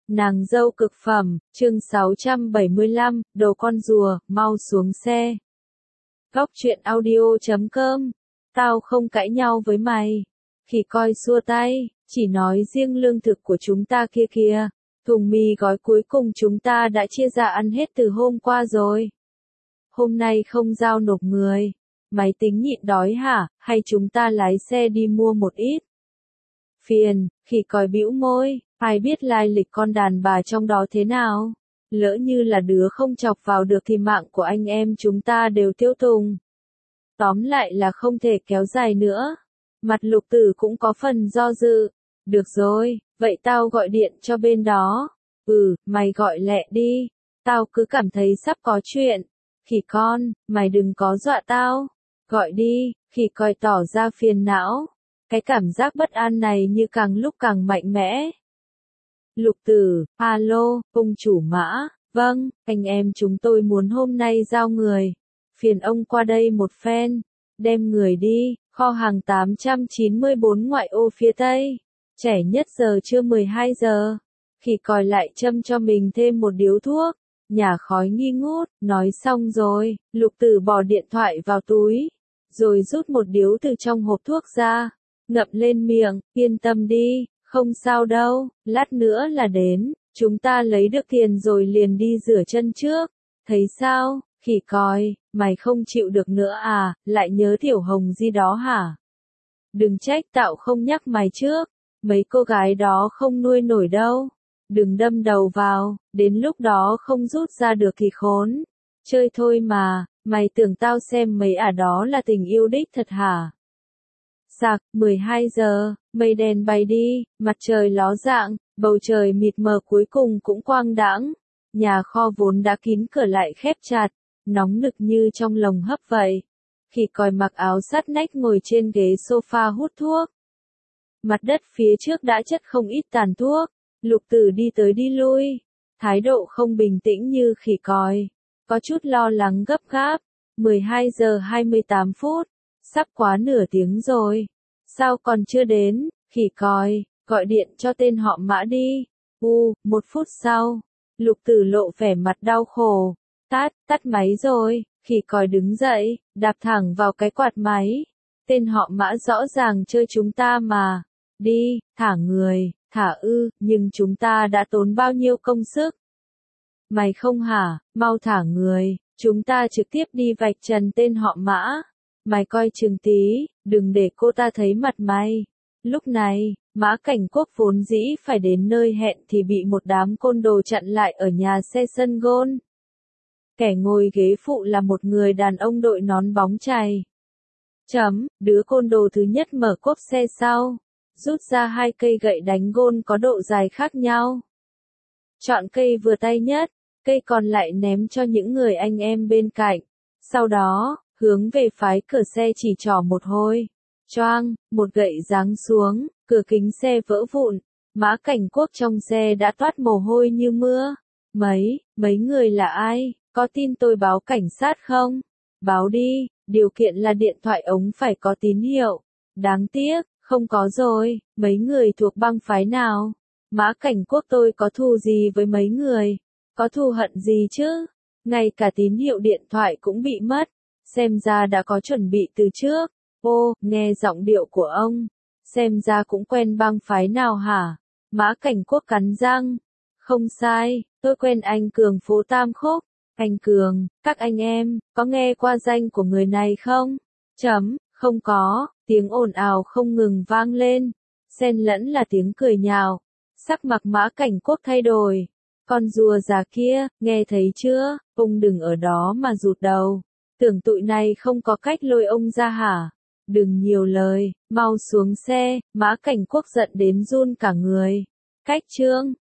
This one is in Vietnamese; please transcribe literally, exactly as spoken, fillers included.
Nàng dâu cực phẩm, chương sáu trăm bảy mươi lăm, đồ con rùa, mau xuống xe. Góc truyện audio chấm com. Tao không cãi nhau với mày. Khỉ coi xua tay, chỉ nói riêng lương thực của chúng ta kia kìa. Thùng mì gói cuối cùng chúng ta đã chia ra ăn hết từ hôm qua rồi. Hôm nay không giao nộp người. Mày tính nhịn đói hả, hay chúng ta lái xe đi mua một ít? Phiền, khỉ còi bĩu môi, ai biết lai lịch con đàn bà trong đó thế nào? Lỡ như là đứa không chọc vào được thì mạng của anh em chúng ta đều tiêu tùng. Tóm lại là không thể kéo dài nữa. Mặt Lục Tử cũng có phần do dự. Được rồi, vậy tao gọi điện cho bên đó. Ừ, mày gọi lẹ đi. Tao cứ cảm thấy sắp có chuyện. Khỉ con, mày đừng có dọa tao. Gọi đi, khỉ coi tỏ ra phiền não. Cái cảm giác bất an này như càng lúc càng mạnh mẽ. Lục Tử, alo, ông chủ Mã, vâng, anh em chúng tôi muốn hôm nay giao người. Phiền ông qua đây một phen, đem người đi, kho hàng tám trăm chín mươi bốn ngoại ô phía Tây. Trẻ nhất giờ trưa mười hai giờ. Khỉ còi lại châm cho mình thêm một điếu thuốc. Nhả khói nghi ngút, nói xong rồi, Lục Tử bỏ điện thoại vào túi. Rồi rút một điếu từ trong hộp thuốc ra. Ngậm lên miệng, yên tâm đi, không sao đâu, lát nữa là đến, chúng ta lấy được tiền rồi liền đi rửa chân trước. Thấy sao, khỉ còi, mày không chịu được nữa à, lại nhớ Tiểu Hồng gì đó hả? Đừng trách tạo không nhắc mày trước, mấy cô gái đó không nuôi nổi đâu. Đừng đâm đầu vào, đến lúc đó không rút ra được thì khốn. Chơi thôi mà, mày tưởng tao xem mấy ả đó là tình yêu đích thật hả? Sạc, mười hai giờ, mây đen bay đi, mặt trời ló dạng, bầu trời mịt mờ cuối cùng cũng quang đãng. Nhà kho vốn đã kín cửa lại khép chặt, nóng nực như trong lồng hấp vậy. Khỉ còi mặc áo sắt nách ngồi trên ghế sofa hút thuốc. Mặt đất phía trước đã chất không ít tàn thuốc. Lục Tử đi tới đi lui, thái độ không bình tĩnh như khỉ còi, có chút lo lắng gấp gáp. mười hai giờ hai mươi tám phút, sắp quá nửa tiếng rồi. Sao còn chưa đến? Khỉ còi, gọi điện cho tên họ Mã đi. U, một phút sau, Lục Tử lộ vẻ mặt đau khổ. Tát, tắt máy rồi. Khỉ còi đứng dậy, đạp thẳng vào cái quạt máy. Tên họ Mã rõ ràng chơi chúng ta mà. Đi, thả người. Thả ư, nhưng chúng ta đã tốn bao nhiêu công sức. Mày không hả, mau thả người, chúng ta trực tiếp đi vạch trần tên họ Mã. Mày coi chừng tí, đừng để cô ta thấy mặt mày. Lúc này, Mã Cảnh Quốc vốn dĩ phải đến nơi hẹn thì bị một đám côn đồ chặn lại ở nhà xe sân gôn. Kẻ ngồi ghế phụ là một người đàn ông đội nón bóng chày. Chấm, đứa côn đồ thứ nhất mở cốp xe sau. Rút ra hai cây gậy đánh gôn có độ dài khác nhau. Chọn cây vừa tay nhất, cây còn lại ném cho những người anh em bên cạnh. Sau đó, hướng về phái cửa xe chỉ trỏ một hồi. Choang, một gậy giáng xuống, cửa kính xe vỡ vụn. Mã Cảnh Quốc trong xe đã toát mồ hôi như mưa. Mấy, mấy người là ai? Có tin tôi báo cảnh sát không? Báo đi, điều kiện là điện thoại ống phải có tín hiệu. Đáng tiếc. Không có rồi, mấy người thuộc băng phái nào? Mã Cảnh Quốc tôi có thù gì với mấy người? Có thù hận gì chứ? Ngay cả tín hiệu điện thoại cũng bị mất. Xem ra đã có chuẩn bị từ trước. Ô, nghe giọng điệu của ông. Xem ra cũng quen băng phái nào hả? Mã Cảnh Quốc cắn răng. Không sai, tôi quen anh Cường phố Tam Khúc. Anh Cường, các anh em, có nghe qua danh của người này không? Chấm, không có. Tiếng ồn ào không ngừng vang lên, xen lẫn là tiếng cười nhạo. Sắc mặt Mã Cảnh Quốc thay đổi. Con rùa già kia, nghe thấy chưa, ông đừng ở đó mà rụt đầu. Tưởng tụi này không có cách lôi ông ra hả? Đừng nhiều lời, mau xuống xe. Mã Cảnh Quốc giận đến run cả người. Cách chương,